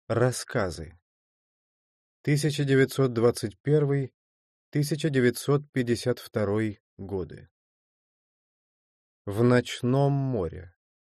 Рассказы. 1921-1952 годы. В ночном море.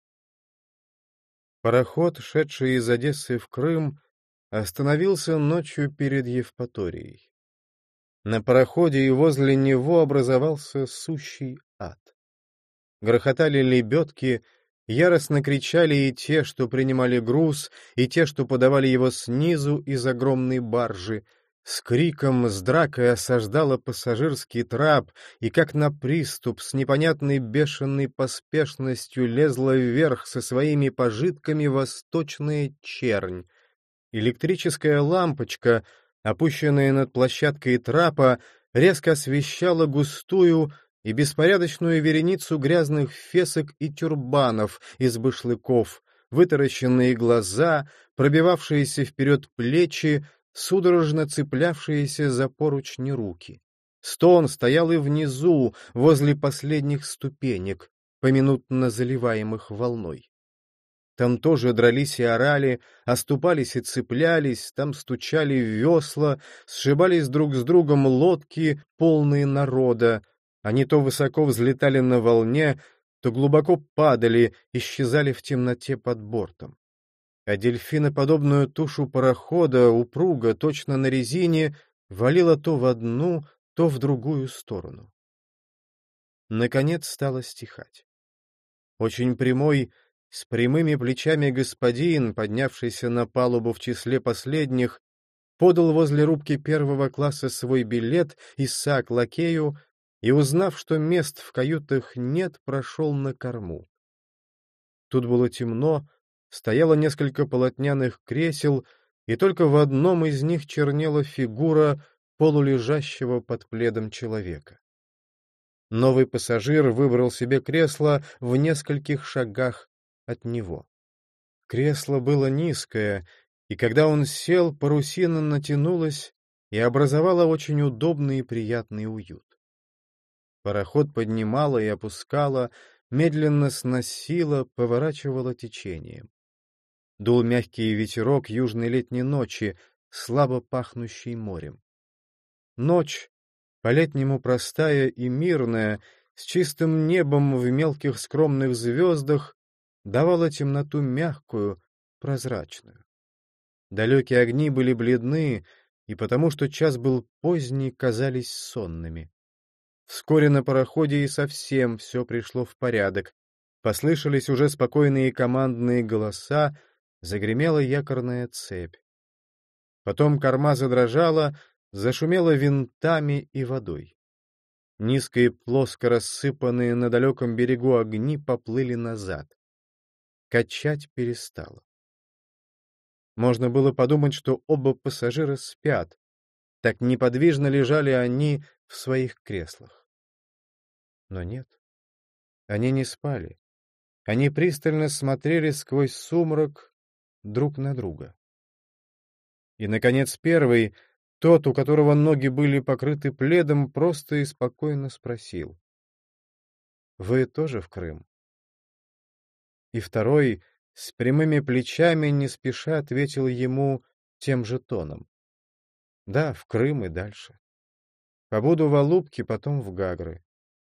Пароход, шедший из Одессы в Крым, остановился ночью перед Евпаторией. На пароходе и возле него образовался сущий ад. Грохотали лебедки, яростно кричали и те, что принимали груз, и те, что подавали его снизу из огромной баржи. С криком, с дракой осаждала пассажирский трап, и как на приступ с непонятной бешеной поспешностью лезла вверх со своими пожитками восточная чернь. Электрическая лампочка, опущенная над площадкой трапа, резко освещала густую и беспорядочную вереницу грязных фесок и тюрбанов из башлыков, вытаращенные глаза, пробивавшиеся вперед плечи, судорожно цеплявшиеся за поручни руки. Стон стоял и внизу, возле последних ступенек, поминутно заливаемых волной. Там тоже дрались и орали, оступались и цеплялись, там стучали весла, сшибались друг с другом лодки, полные народа. Они то высоко взлетали на волне, то глубоко падали, исчезали в темноте под бортом. А дельфиноподобную тушу парохода, упруго, точно на резине, валила то в одну, то в другую сторону. Наконец стало стихать. Очень прямой, с прямыми плечами господин, поднявшийся на палубу в числе последних, подал возле рубки первого класса свой билет и сак лакею и, узнав, что мест в каютах нет, прошел на корму. Тут было темно, стояло несколько полотняных кресел, и только в одном из них чернела фигура полулежащего под пледом человека. Новый пассажир выбрал себе кресло в нескольких шагах от него. Кресло было низкое, и когда он сел, парусина натянулась и образовала очень удобный и приятный уют. Пароход поднимало и опускало, медленно сносило, поворачивало течением. Дул мягкий ветерок южной летней ночи, слабо пахнущий морем. Ночь, по-летнему простая и мирная, с чистым небом в мелких скромных звездах, давала темноту мягкую, прозрачную. Далекие огни были бледны, и потому что час был поздний, казались сонными. Вскоре на пароходе и совсем все пришло в порядок. Послышались уже спокойные командные голоса, загремела якорная цепь. Потом корма задрожала, зашумела винтами и водой. Низко и плоско рассыпанные на далеком берегу огни поплыли назад. Качать перестало. Можно было подумать, что оба пассажира спят. Так неподвижно лежали они в своих креслах. Но нет, они не спали. Они пристально смотрели сквозь сумрак друг на друга. И, наконец, первый, тот, у которого ноги были покрыты пледом, просто и спокойно спросил: «Вы тоже в Крым?» И второй, с прямыми плечами, не спеша ответил ему тем же тоном: «Да, в Крым и дальше. Побуду в Алупке, потом в Гагры».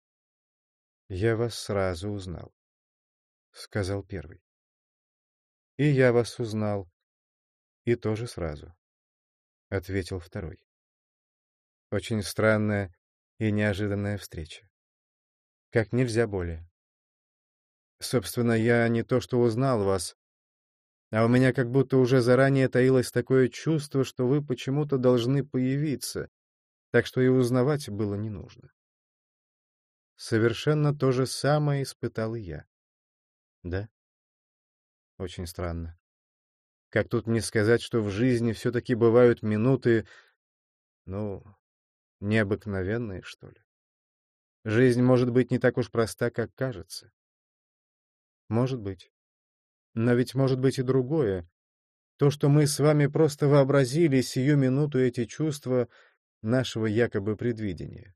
«Я вас сразу узнал», — сказал первый. «И я вас узнал, и тоже сразу», — ответил второй. «Очень странная и неожиданная встреча. Как нельзя более. Собственно, я не то что узнал вас, а у меня как будто уже заранее таилось такое чувство, что вы почему-то должны появиться, так что и узнавать было не нужно. Совершенно то же самое испытал и я. Да? Очень странно. Как тут не сказать, что в жизни все-таки бывают минуты, ну, необыкновенные, что ли? Жизнь может быть не так уж проста, как кажется. Может быть. Но ведь может быть и другое. То, что мы с вами просто вообразили сию минуту эти чувства нашего якобы предвидения.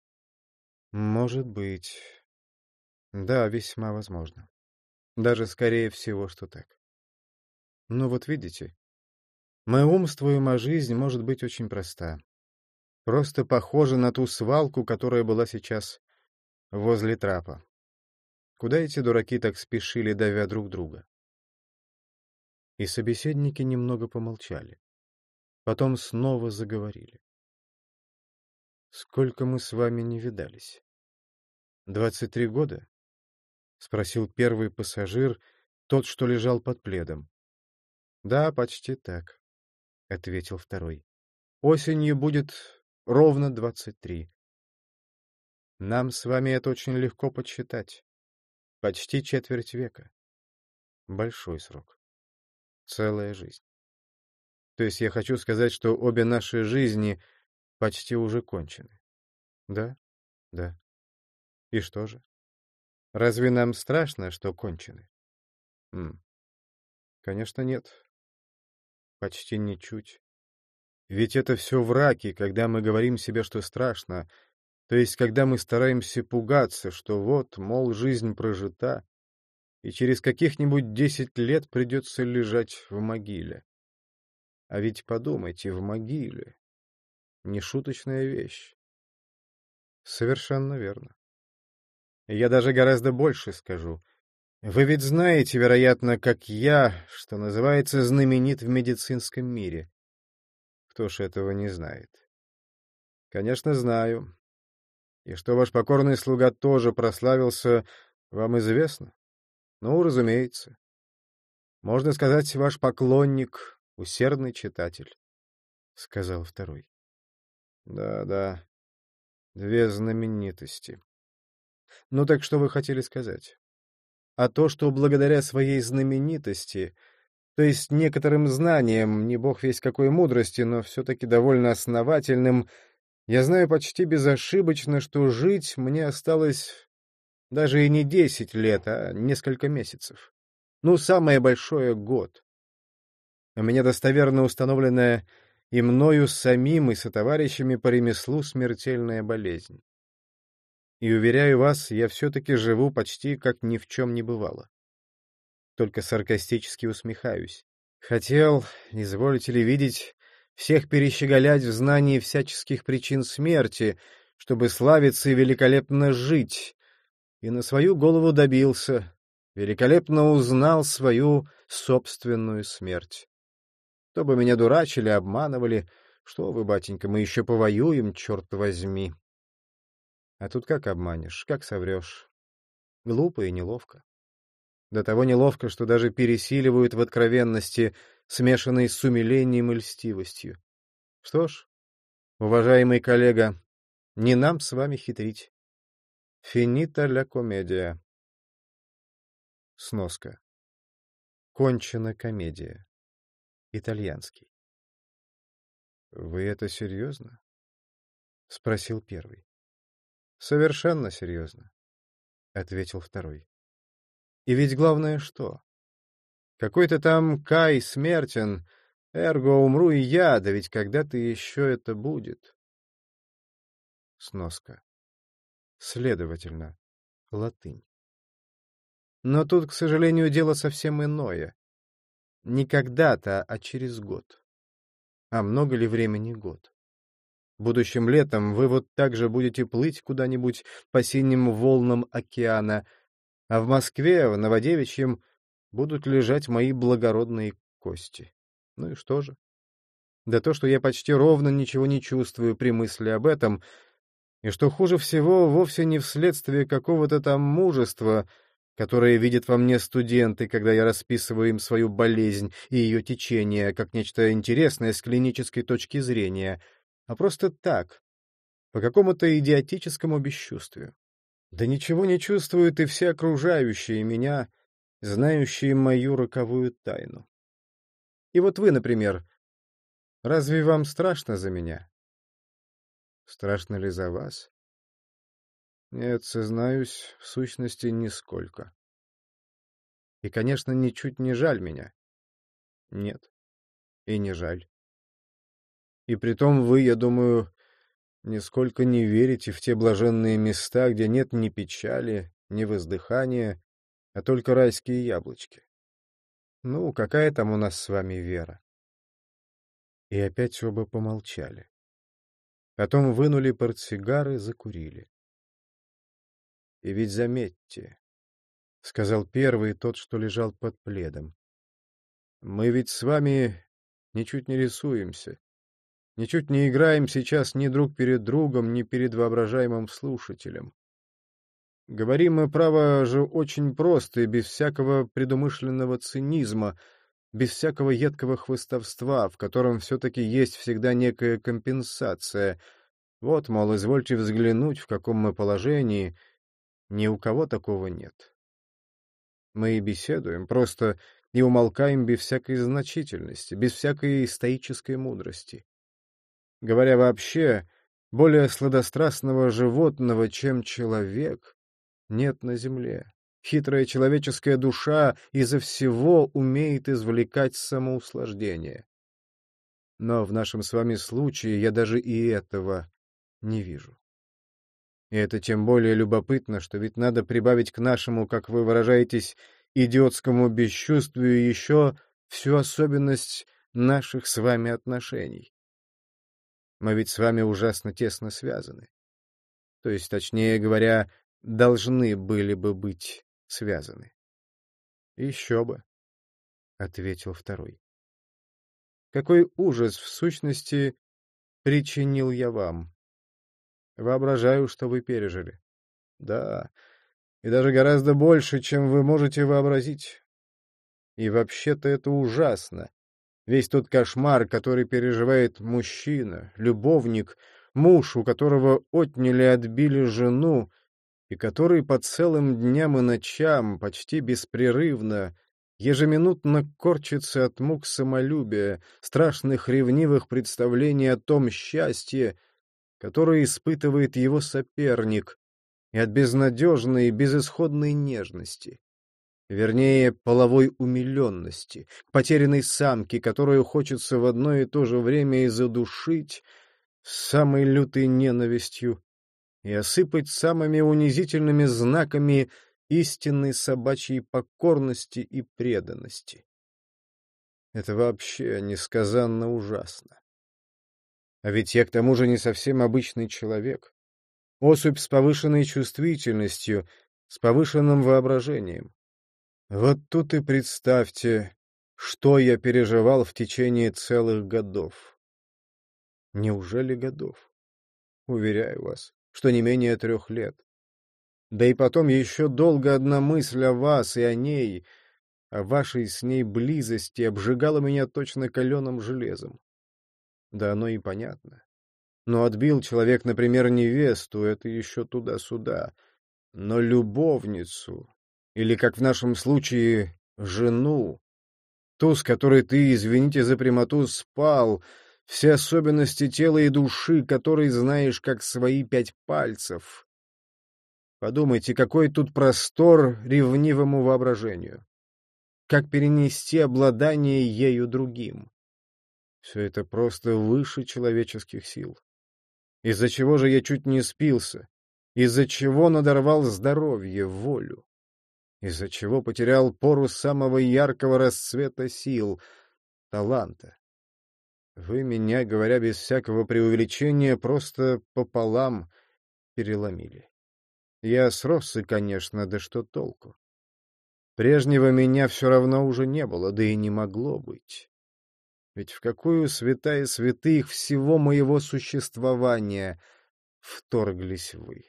Может быть. Да, весьма возможно. Даже скорее всего, что так. Ну вот видите, Мы умствуем, а жизнь может быть очень проста. Просто похожа на ту свалку, которая была сейчас возле трапа. Куда эти дураки так спешили, давя друг друга? И собеседники немного помолчали. Потом снова заговорили. «Сколько мы с вами не видались?» 23 года?» — спросил первый пассажир, тот, что лежал под пледом. «Да, почти так», — ответил второй. «Осенью будет ровно 23. Нам с вами это очень легко подсчитать. Почти четверть века. Большой срок. Целая жизнь. То есть я хочу сказать, что обе наши жизни почти уже кончены. Да? Да. И что же? Разве нам страшно, что кончены? Конечно, нет. Почти ничуть. Ведь это все враки, когда мы говорим себе, что страшно, то есть когда мы стараемся пугаться, что вот, мол, жизнь прожита, и через каких-нибудь 10 лет придется лежать в могиле. А ведь подумайте, в могиле. Нешуточная вещь. Совершенно верно. Я даже гораздо больше скажу. Вы ведь знаете, вероятно, как я, что называется, знаменит в медицинском мире. Кто ж этого не знает? Конечно, знаю. И что ваш покорный слуга тоже прославился, вам известно? Ну, разумеется. Можно сказать, ваш поклонник, усердный читатель, — сказал второй. Да, две знаменитости. Ну так что вы хотели сказать? А то, что благодаря своей знаменитости, то есть некоторым знаниям, не бог весть какой мудрости, но все-таки довольно основательным, я знаю почти безошибочно, что жить мне осталось даже и не 10 лет, а несколько месяцев. Ну, самое большое — год. У меня достоверно установленная и мною самим, и сотоварищами по ремеслу смертельная болезнь. И, уверяю вас, я все-таки живу почти как ни в чем не бывало. Только саркастически усмехаюсь. Хотел, изволите ли видеть, всех перещеголять в знании всяческих причин смерти, чтобы славиться и великолепно жить, и на свою голову добился, великолепно узнал свою собственную смерть. То бы меня дурачили, обманывали, что вы, батенька, мы еще повоюем, черт возьми. А тут как обманешь, как соврешь? Глупо и неловко. До того неловко, что даже пересиливают в откровенности, смешанной с умилением и льстивостью. Что ж, уважаемый коллега, не нам с вами хитрить. Финита ля комедия. Сноска. Кончена комедия. Итальянский. — Вы это серьезно? — спросил первый. — Совершенно серьезно, — ответил второй. — И ведь главное что? Какой-то там Кай смертен, эрго умру и я, да ведь когда-то еще это будет. Сноска. Следовательно, латынь. Но тут, к сожалению, дело совсем иное. Не когда-то, а через год. А много ли времени год? Будущим летом вы вот так же будете плыть куда-нибудь по синим волнам океана, а в Москве, в Новодевичьем, будут лежать мои благородные кости. Ну и что же? Да то, что я почти ровно ничего не чувствую при мысли об этом, и что хуже всего вовсе не вследствие какого-то там мужества, которое видят во мне студенты, когда я расписываю им свою болезнь и ее течение как нечто интересное с клинической точки зрения, а просто так, по какому-то идиотическому бесчувствию. Да ничего не чувствуют и все окружающие меня, знающие мою роковую тайну. И вот вы, например, разве вам страшно за меня? Страшно ли за вас? Нет, сознаюсь, в сущности, нисколько. И, конечно, ничуть не жаль меня. Нет, и не жаль. И притом вы, я думаю, нисколько не верите в те блаженные места, где нет ни печали, ни воздыхания, а только райские яблочки. Ну, какая там у нас с вами вера? И опять оба помолчали. Потом вынули портсигары, закурили. — И ведь заметьте, — сказал первый, тот, что лежал под пледом, — мы ведь с вами ничуть не рисуемся, ничуть не играем сейчас ни друг перед другом, ни перед воображаемым слушателем. Говорим мы, право же, очень просто и без всякого предумышленного цинизма, без всякого едкого хвастовства, в котором все-таки есть всегда некая компенсация. Вот, мол, извольте взглянуть, в каком мы положении. Ни у кого такого нет. Мы и беседуем, просто и умолкаем без всякой значительности, без всякой стоической мудрости. Говоря вообще, более сладострастного животного, чем человек, нет на земле. Хитрая человеческая душа изо всего умеет извлекать самоуслаждение. Но в нашем с вами случае я даже и этого не вижу. И это тем более любопытно, что ведь надо прибавить к нашему, как вы выражаетесь, идиотскому бесчувствию еще всю особенность наших с вами отношений. Мы ведь с вами ужасно тесно связаны. То есть, точнее говоря, должны были бы быть связаны. — Еще бы, — ответил второй. — Какой ужас, в сущности, причинил я вам. Воображаю, что вы пережили. Да, и даже гораздо больше, чем вы можете вообразить. И вообще-то это ужасно. Весь тот кошмар, который переживает мужчина, любовник, муж, у которого отняли и отбили жену, и который по целым дням и ночам почти беспрерывно, ежеминутно корчится от мук самолюбия, страшных ревнивых представлений о том счастье, которое испытывает его соперник, и от безнадежной и безысходной нежности. Вернее, половой умиленности, к потерянной самке, которую хочется в одно и то же время и задушить с самой лютой ненавистью и осыпать самыми унизительными знаками истинной собачьей покорности и преданности. Это вообще несказанно ужасно. А ведь я к тому же не совсем обычный человек. Особь с повышенной чувствительностью, с повышенным воображением. Вот тут и представьте, что я переживал в течение целых годов. Неужели годов? Уверяю вас, что не менее 3 лет. Да и потом еще долго одна мысль о вас и о ней, о вашей с ней близости обжигала меня точно каленым железом. Да оно и понятно. Но отбил человек, например, невесту, это еще туда-сюда. Но любовницу, или, как в нашем случае, жену, ту, с которой ты, извините за прямоту, спал, все особенности тела и души, которые знаешь как свои 5 пальцев. Подумайте, какой тут простор ревнивому воображению. Как перенести обладание ею другим? Все это просто выше человеческих сил. Из-за чего же я чуть не спился? Из-за чего надорвал здоровье, волю? Из-за чего потерял пору самого яркого расцвета сил, таланта? Вы меня, говоря без всякого преувеличения, просто пополам переломили. Я сросся, конечно, да что толку? Прежнего меня все равно уже не было, да и не могло быть. Ведь в какую святая святых всего моего существования вторглись вы?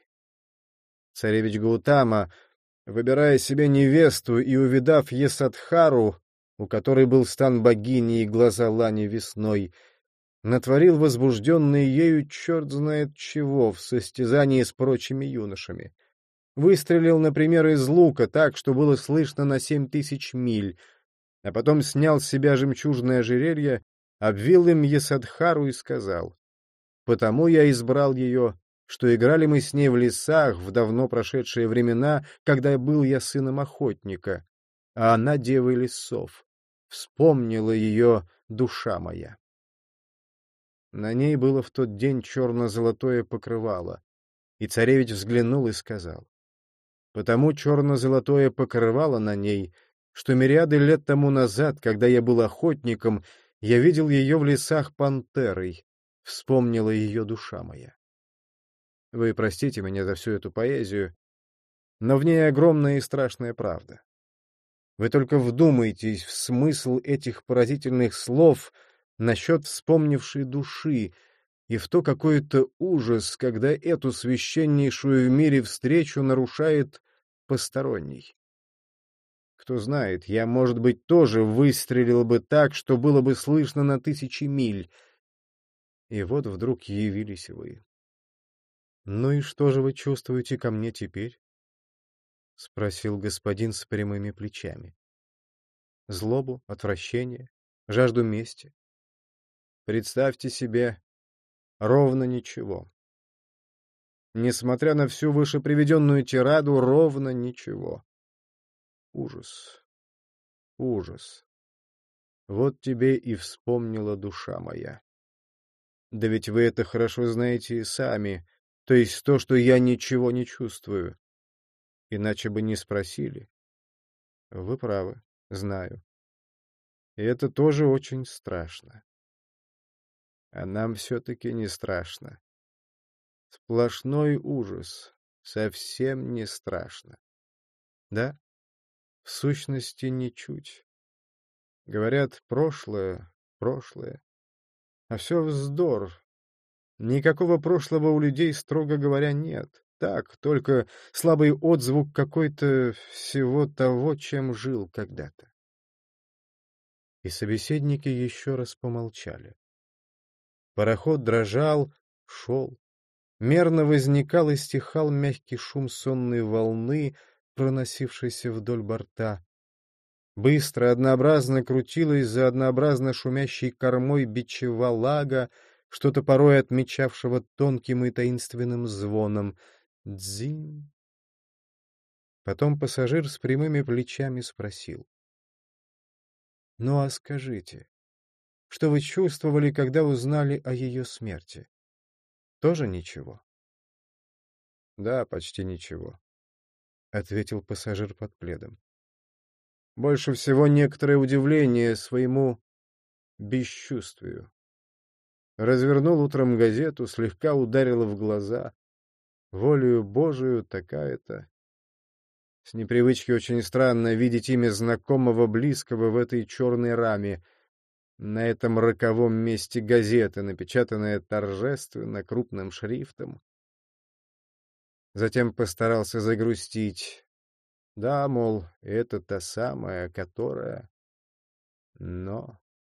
Царевич Гаутама, выбирая себе невесту и увидав Есадхару, у которой был стан богини и глаза лани весной, натворил возбужденный ею черт знает чего в состязании с прочими юношами. Выстрелил, например, из лука так, что было слышно на 7000 миль, а потом снял с себя жемчужное ожерелье, обвил им Есадхару и сказал: «Потому я избрал ее, что играли мы с ней в лесах в давно прошедшие времена, когда был я сыном охотника, а она девой лесов. Вспомнила ее душа моя». На ней было в тот день черно-золотое покрывало, и царевич взглянул и сказал: «Потому черно-золотое покрывало на ней, что мириады лет тому назад, когда я был охотником, Я видел ее в лесах пантерой, вспомнила ее душа моя. Вы простите меня за всю эту поэзию, но в ней огромная и страшная правда. Вы только вдумайтесь в смысл этих поразительных слов насчет вспомнившей души и в то какой-то ужас, когда эту священнейшую в мире встречу нарушает посторонний. Кто знает, я, может быть, тоже выстрелил бы так, что было бы слышно на тысячи миль. И вот вдруг явились вы. «Ну и что же вы чувствуете ко мне теперь?» — спросил господин с прямыми плечами. «Злобу, отвращение, жажду мести? Представьте себе, ровно ничего. Несмотря на всю вышеприведенную тираду, ровно ничего. Ужас, ужас. Вот тебе и вспомнила душа моя. Да ведь вы это хорошо знаете и сами, то есть то, что я ничего не чувствую. Иначе бы не спросили. Вы правы, знаю. И это тоже очень страшно. А нам все-таки не страшно. Сплошной ужас. Совсем не страшно. Да? В сущности, ничуть. Говорят, прошлое, прошлое. А все вздор. Никакого прошлого у людей, строго говоря, нет. Так, только слабый отзвук какой-то всего того, чем жил когда-то. И собеседники еще раз помолчали. Пароход дрожал, шел. Мерно возникал и стихал мягкий шум сонной волны, проносившейся вдоль борта. Быстро, однообразно крутилась за однообразно шумящей кормой бичева лага, что-то порой отмечавшего тонким и таинственным звоном. Дзинь. Потом пассажир с прямыми плечами спросил. — Ну а скажите, что вы чувствовали, когда узнали о ее смерти? Тоже ничего? — Да, почти ничего, — ответил пассажир под пледом. Больше всего некоторое удивление своему бесчувствию. Развернул утром газету, слегка ударило в глаза. Волею Божию такая-то. С непривычки очень странно видеть имя знакомого близкого в этой черной раме, на этом роковом месте газеты, напечатанная торжественно, крупным шрифтом. Затем постарался загрустить. Да, мол, это та самая, которая... Но...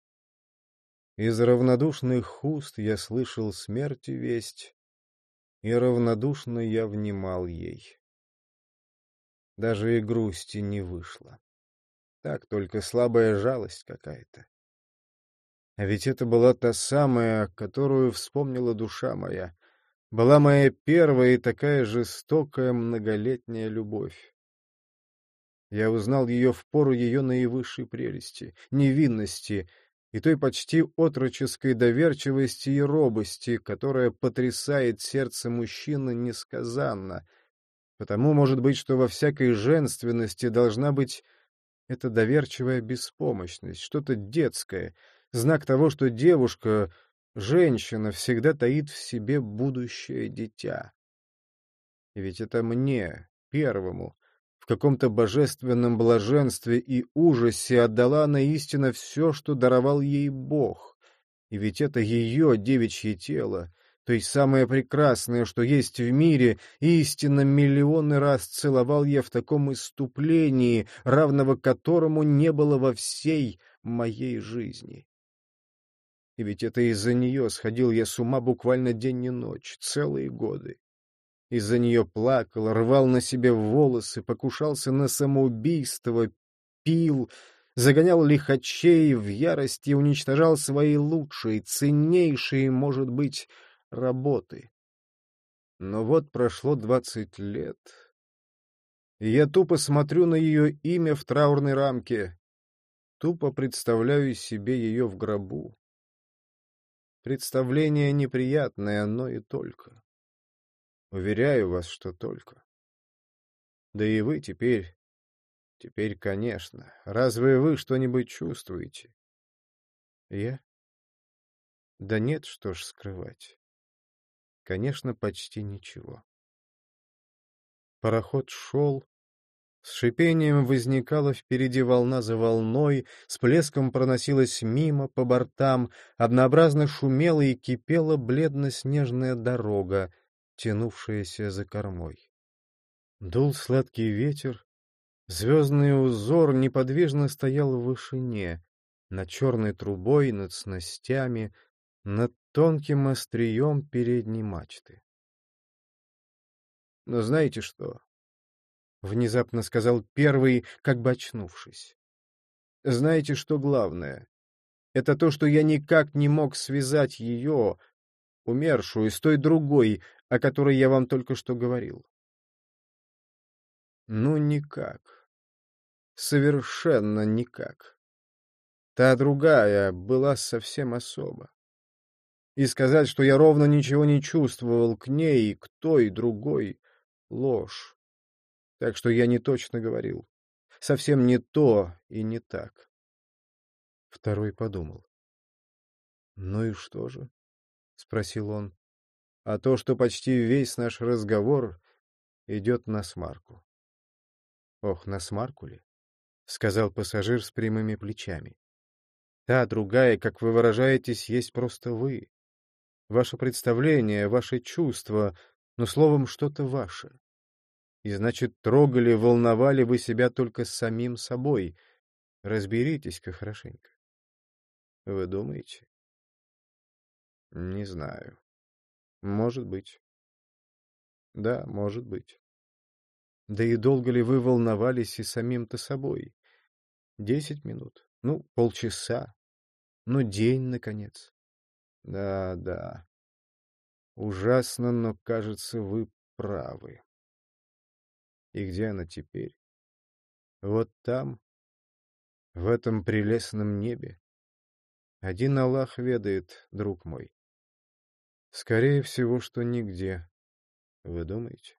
Из равнодушных уст я слышал смерти весть, и равнодушно я внимал ей. Даже и грусти не вышло. Так только слабая жалость какая-то. А ведь это была та самая, которую вспомнила душа моя. Была моя первая и такая жестокая многолетняя любовь. Я узнал ее в пору ее наивысшей прелести, невинности и той почти отроческой доверчивости и робости, которая потрясает сердце мужчины несказанно. Потому, может быть, что во всякой женственности должна быть эта доверчивая беспомощность, что-то детское, знак того, что девушка, женщина, всегда таит в себе будущее дитя. И ведь это мне, первому, в каком-то божественном блаженстве и ужасе отдала она истинно все, что даровал ей Бог. И ведь это ее девичье тело, то есть самое прекрасное, что есть в мире, истинно миллионы раз целовал я в таком исступлении, равного которому не было во всей моей жизни. И ведь это из-за нее сходил я с ума буквально день и ночь, целые годы. Из-за нее плакал, рвал на себе волосы, покушался на самоубийство, пил, загонял лихачей в ярость и уничтожал свои лучшие, ценнейшие, может быть, работы. Но вот прошло 20 лет, и я тупо смотрю на ее имя в траурной рамке, тупо представляю себе ее в гробу. Представление неприятное, но и только. Уверяю вас, что только. Да и вы теперь, конечно, разве вы что-нибудь чувствуете? Я? Да нет, что ж скрывать. Конечно, почти ничего. Пароход шел, с шипением возникала впереди волна за волной, с плеском проносилась мимо по бортам, однообразно шумела и кипела бледно-снежная дорога, тянувшаяся за кормой. Дул сладкий ветер, звездный узор неподвижно стоял в вышине, над черной трубой, над снастями, над тонким острием передней мачты. Но знаете что? — внезапно сказал первый, как бы очнувшись. «Знаете, что главное? Это то, что я никак не мог связать ее, умершую, с той другой, о которой я вам только что говорил. Ну, никак. Совершенно никак. Та другая была совсем особа. И сказать, что я ровно ничего не чувствовал к ней и к той другой — ложь. Так что я не точно говорил. Совсем не то и не так». Второй подумал. «Ну и что же?» — спросил он. «А то, что почти весь наш разговор идет насмарку». «Ох, насмарку ли?» — сказал пассажир с прямыми плечами. «Та другая, как вы выражаетесь, есть просто вы. Ваше представление, ваши чувства, ну, словом, что-то ваше. И, значит, трогали, волновали вы себя только с самим собой. Разберитесь-ка хорошенько». «Вы думаете?» «Не знаю. Может быть. Да, может быть. Да и долго ли вы волновались и самим-то собой? 10 минут? Ну, полчаса? Ну, день, наконец? Да, да. Ужасно, но, кажется, вы правы. И где она теперь? Вот там, в этом прелестном небе? Один Аллах ведает, друг мой. Скорее всего, что нигде. Вы думаете?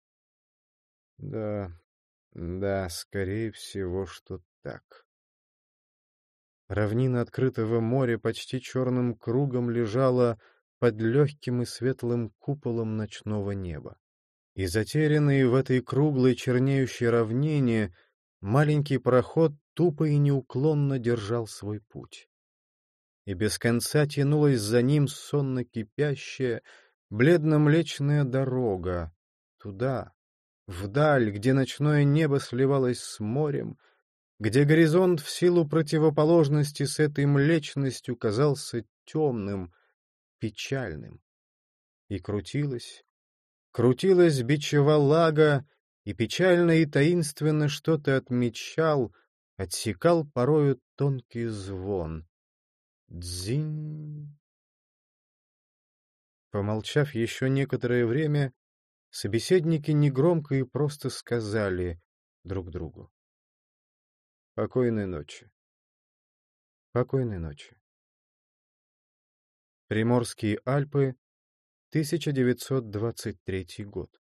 Да, да, скорее всего, что так. Равнина открытого моря почти черным кругом лежала под легким и светлым куполом ночного неба. И затерянный в этой круглой чернеющей равнине маленький пароход тупо и неуклонно держал свой путь. И без конца тянулась за ним сонно кипящая, бледно-млечная дорога, туда, вдаль, где ночное небо сливалось с морем, где горизонт в силу противоположности с этой млечностью казался темным, печальным. И крутилась бичева лага, и печально и таинственно что-то отмечал, отсекал порою тонкий звон. Дзинь. Помолчав еще некоторое время, собеседники негромко и просто сказали друг другу: «Покойной ночи». «Покойной ночи». Приморские Альпы, 1923 год.